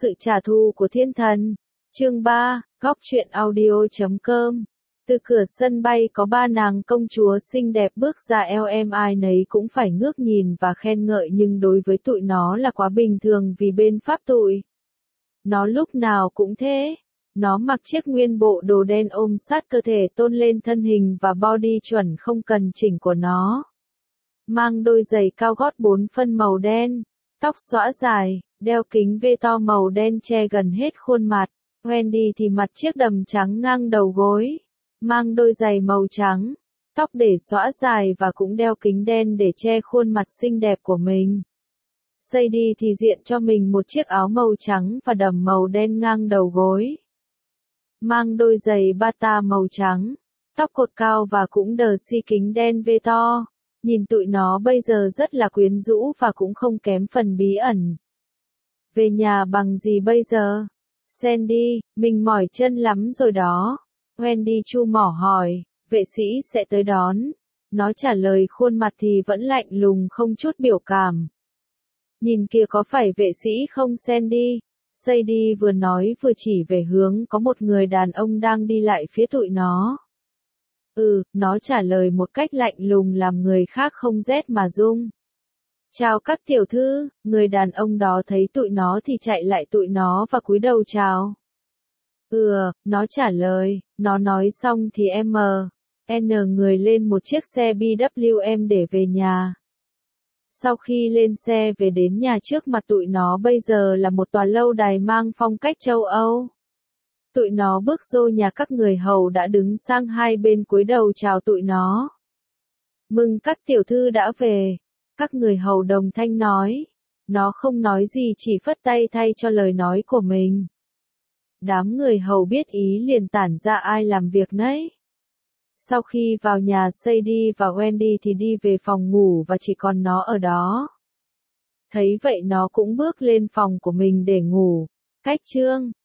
sự trả thù của thiên thần. Chương 3, góc truyện audio.com. Từ cửa sân bay có ba nàng công chúa xinh đẹp bước ra, em ai nấy cũng phải ngước nhìn và khen ngợi, nhưng đối với tụi nó là quá bình thường vì bên Pháp tụi nó lúc nào cũng thế. Nó mặc chiếc nguyên bộ đồ đen ôm sát cơ thể tôn lên thân hình và body chuẩn không cần chỉnh của nó. Mang đôi giày cao gót 4 phân màu đen, tóc xõa dài, đeo kính vê to màu đen che gần hết khuôn mặt. Wendy thì mặc chiếc đầm trắng ngang đầu gối, mang đôi giày màu trắng, tóc để xõa dài và cũng đeo kính đen để che khuôn mặt xinh đẹp của mình. Sadie thì diện cho mình một chiếc áo màu trắng và đầm màu đen ngang đầu gối, mang đôi giày bata màu trắng, tóc cột cao và cũng đờ xi kính đen vê to. Nhìn tụi nó bây giờ rất là quyến rũ và cũng không kém phần bí ẩn. Về nhà bằng gì bây giờ? Sandy, mình mỏi chân lắm rồi đó. Wendy chu mỏ hỏi, vệ sĩ sẽ tới đón. Nó trả lời khuôn mặt thì vẫn lạnh lùng không chút biểu cảm. Nhìn kìa, có phải vệ sĩ không Sandy? Sadie vừa nói vừa chỉ về hướng có một người đàn ông đang đi lại phía tụi nó. Nó trả lời một cách lạnh lùng làm người khác không rét mà run. Chào các tiểu thư. Người đàn ông đó thấy tụi nó thì chạy lại tụi nó và cúi đầu chào. Nó trả lời. Nó nói xong thì N người lên một chiếc xe BWM để về nhà. Sau khi lên xe về đến nhà, trước mặt tụi nó bây giờ là một tòa lâu đài mang phong cách châu Âu. Tụi nó bước vô nhà, các người hầu đã đứng sang hai bên cúi đầu chào tụi nó. Mừng các tiểu thư đã về. Các người hầu đồng thanh nói. Nó không nói gì, chỉ phất tay thay cho lời nói của mình. Đám người hầu biết ý liền tản ra ai làm việc nấy. Sau khi vào nhà, Sadie và Wendy thì đi về phòng ngủ và chỉ còn nó ở đó. Thấy vậy nó cũng bước lên phòng của mình để ngủ. Cách chương